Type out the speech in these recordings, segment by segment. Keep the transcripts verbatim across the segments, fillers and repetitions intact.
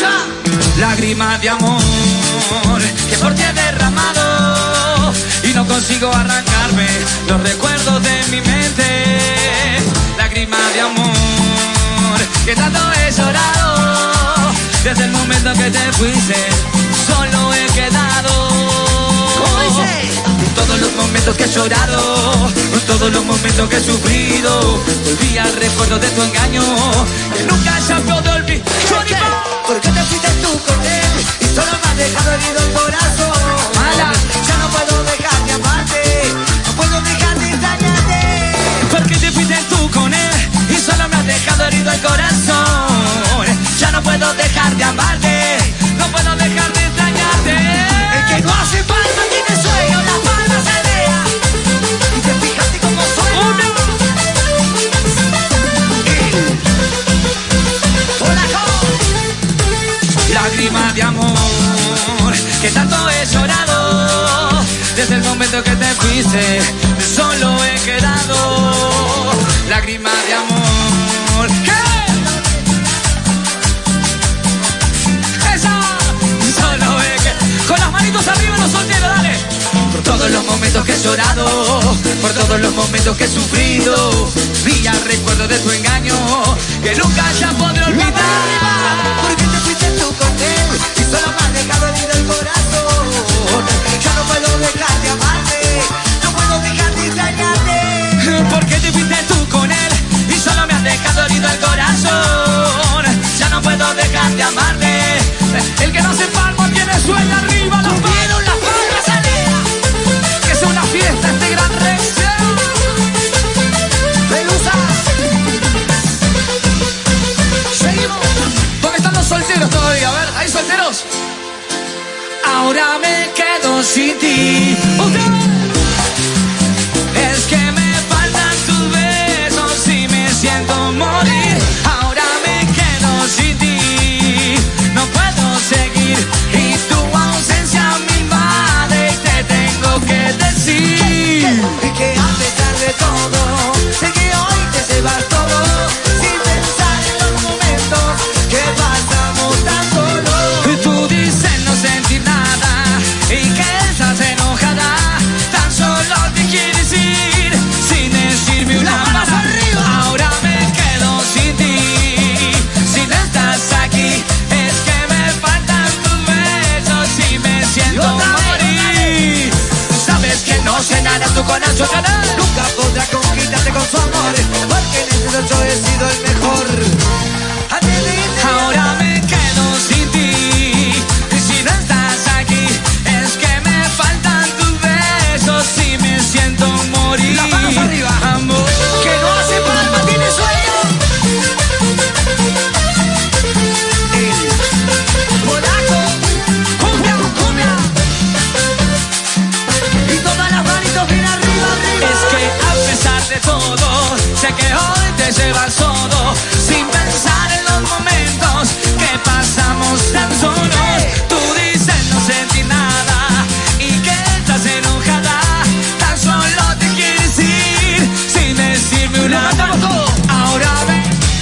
Lágrima de amor que por ti he derramado y no consigo arrancarme los recuerdos de mi mente. Lágrima de amor que tanto he llorado desde el momento que te fuiste. Solo he quedado. ¿Cómo dice? Todos los momentos que he llorado, todos los momentos que he sufrido, volví al recuerdo de tu engaño que nunca ya puedo olvidar. ¿Por qué te fuiste tú con él y solo me has dejado herido el corazón? Mala. Ya no puedo dejar de amarte, no puedo dejar de extrañarte. ¿Por qué te fuiste tú con él y solo me has dejado herido el corazón? Ya no puedo dejar de amarte, no puedo dejar de extrañarte. El que no hace palma tiene sueño, la palma se vea. Y te fijaste cómo suena. Lágrima de amor que tanto he llorado desde el momento que te fuiste. Solo he quedado. Lágrima de amor. ¿Qué? ¡Esa! Solo he quedado. Con las manitos arriba los solteros, dale. Por todos los momentos que he llorado, por todos los momentos que he sufrido, vi al recuerdo de tu engaño que nunca ya podré olvidar. ¿Por qué te fuiste tú con él y solo me has dejado herido el corazón? Ya no puedo dejar de amarte, no puedo dejar de extrañarte. ¿Por qué te fuiste tú con él y solo me has dejado herido el corazón? Ya no puedo dejar de amarte. El que no se palma tiene sueño arriba. Las manos, las palmas salida. Que es una fiesta este gran reacción. Pelusa. Seguimos. ¿Dónde están los solteros todavía? A ver, ¿hay solteros? Ahora me quedo sin ti. Es que me faltan tus besos y me siento morir. Ahora me quedo sin ti, no puedo seguir y tu ausencia me invade y te tengo que decir Y que a pesar de todo, sé que hoy te llevas todo, sin pensar en los momentos que pasamos tan solo. Tú dices no sentir nada y que estás enojada. Tan solo te quieres ir sin decirme una Las manos palabra. arriba. Ahora me quedo sin ti, si no estás aquí. Es que me faltan tus besos y me siento Y otra vez, morir. Sabes que no sé nada, tú con Nacho Canal. Nunca podrá conquistarte con su amor, porque en ese yo he sido el mejor. Antes de irte, Ahora me quedo sin ti, y si no estás aquí, es que me faltan tus besos y me siento morir. Las manos arriba. Amor, que no hace palma tiene sueño. El polaco, cumbia, cumbia. Y todas las manitos bien arriba, arriba. es que a pesar de todo, sé que hoy te llevas todo, sin pensar en los momentos que pasamos tan solos. Tú dices no sentir nada y que estás enojada. Tan solo te quieres ir sin decirme una Lo cantamos todo. Ahora ve,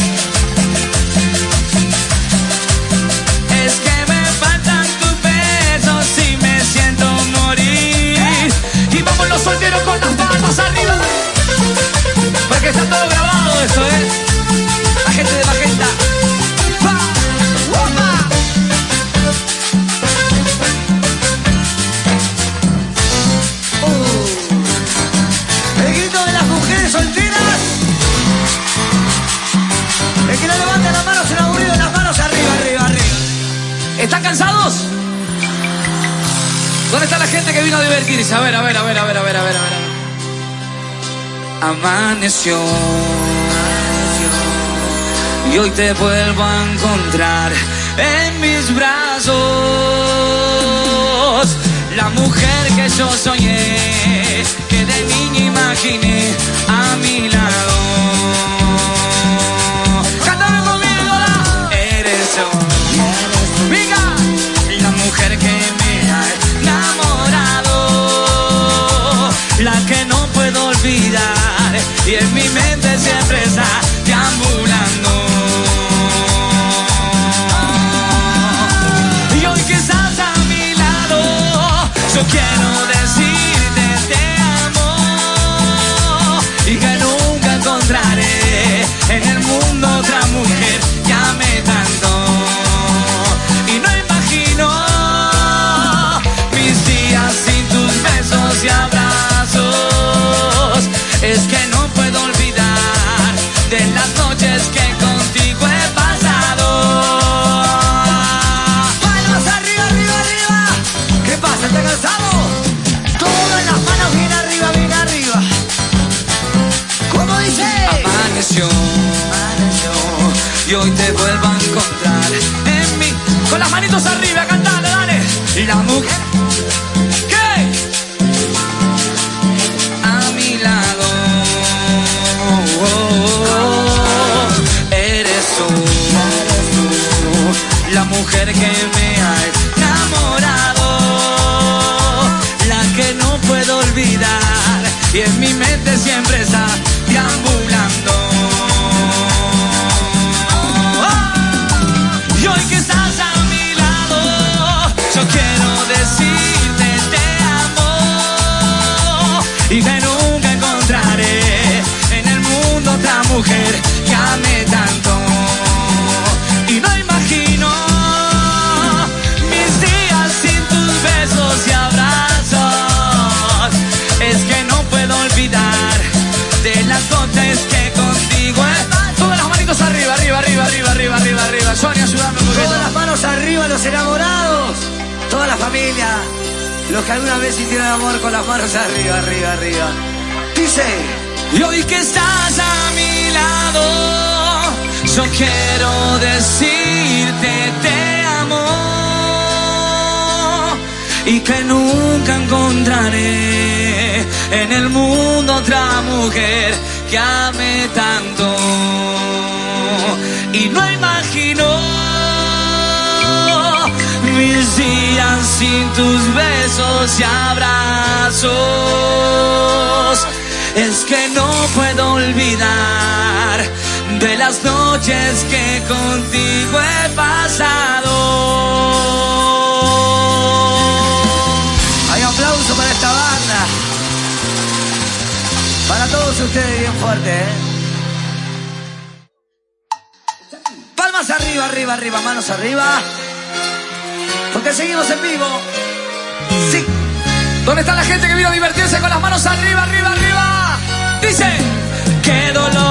es que me faltan tus besos y me siento morir. Y vamos los solteros con las palmas arriba, porque está todo grabado esto, ¿eh? La gente de Magenta. ¡Va! ¡Upa! Uh. El grito de las mujeres solteras. El que no levanta las manos en aburrido, las manos arriba, arriba, arriba. ¿Están cansados? ¿Dónde está la gente que vino a divertirse? A ver, a ver, a ver, a ver, a ver, a ver, a ver. Amaneció y hoy te vuelvo a encontrar en mis brazos. La mujer que yo soñé, que de niña imaginé a mi lado. Cántame conmigo, la eres yo. Venga, la mujer que me ha enamorado, la que no puedo olvidar y en mi mente siempre está deambulando. quiero decirte te amo y que nunca encontraré en el mundo otra mujer que ame tanto. Y no imagino mis días sin tus besos y abrazos. Es que no puedo olvidar de las noches que contigo he pasado. Manos arriba, arriba, arriba. ¿Qué pasa? ¿Estás cansado? Todo en las manos, bien arriba, bien arriba. ¿Cómo dice? Amaneció, amaneció y hoy te vuelvo a encontrar en mí. Con las manitos arriba, cantale, dale. Y la mujer, ¿qué? A mi lado, oh, oh, oh. Eres tú, la mujer que me ha enamorado, la que no puedo olvidar y en mi mente siempre está deambulando. Y hoy que estás a mi lado, yo quiero decirte te amo y que nunca encontraré en el mundo otra mujer que ame tanto. Y no imagino mis días sin tus besos y abrazos. Es que no puedo olvidar de las noches que contigo he... Todas las manitos arriba, arriba, arriba, arriba, arriba, arriba, arriba. Sonia, ayúdame un poquito. Todas las manos arriba, los enamorados. Toda la familia. Los que alguna vez hicieron amor con las manos arriba, arriba, arriba. Dice. Y hoy que estás a mi lado, yo quiero decirte te amo y que nunca encontraré en el mundo otra mujer que ame tanto. Y no imagino mis días sin tus besos y abrazos. Es que no puedo olvidar de las noches que contigo he pasado. Hay aplauso para esta banda. Para todos ustedes bien fuerte, ¿eh? Palmas arriba, arriba, arriba, manos arriba. Porque seguimos en vivo. Sí. ¿Dónde está la gente que vino a divertirse con las manos arriba, arriba, arriba? Dice, qué dolor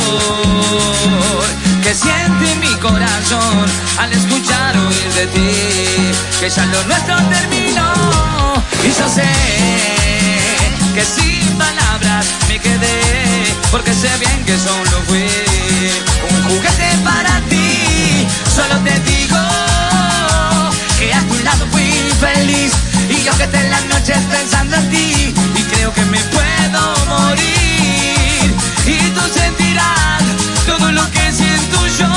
que siente mi corazón al escuchar oír de ti que ya lo nuestro terminó. Y yo sé que sin palabras me quedé, porque sé bien que solo fui un juguete para ti. Solo te digo que a tu lado fui feliz, y yo que esté en las noches pensando en ti, y creo que me puedo morir, y tú sentirás todo lo que siento yo.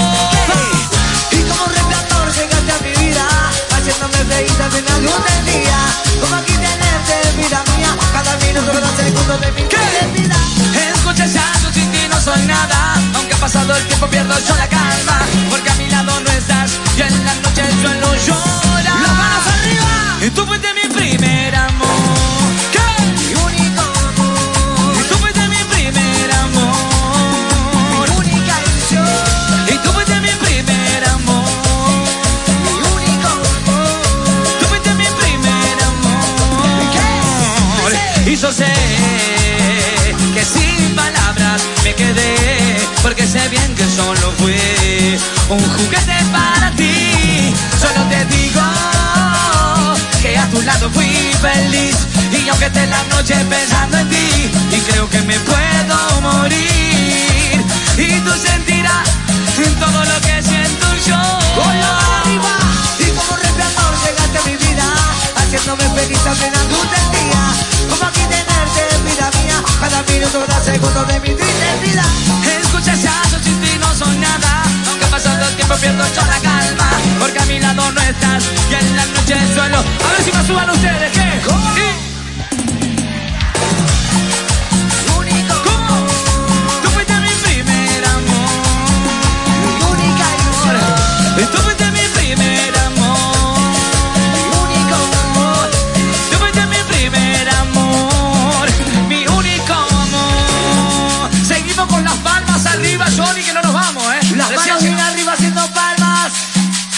Y como resplandor llegaste a mi vida, haciéndome feliz al final de un día. Como aquí tenerte, vida mía, cada minuto, cada segundo de mi vida. Escucha ya, yo sin ti no soy nada, aunque ha pasado el tiempo pierdo yo la calma, porque a mi lado no estás, y en las noches suelo llorar. Las manos arriba. Y tú fuiste mi primer amor, ¿qué? Mi único amor. Y tú fuiste mi primer amor, Mi única ilusión. y tú fuiste mi primer amor, Mi único amor. tú fuiste mi primer amor. ¿Qué? Y yo sé que sin palabras me quedé, porque sé bien que solo fui un juguete para ti. Solo te digo que a tu lado fui feliz, y aunque esté en la noche pensando en ti, y creo que me puedo morir, y tú sentirás todo lo que siento yo. Con la mano arriba. Y como resplandor llegaste a mi vida, haciéndome feliz apenas un día. Como aquí tenerte, vida mía, cada minuto, cada segundo de mi triste vida. Escucha ya, yo sin ti no soy nada, aunque ha pasado el tiempo pierdo yo la calma, porque a mi lado no estás, y en las noches suelo... A ver si me suban ustedes, ¿qué? ¿Cómo? Y...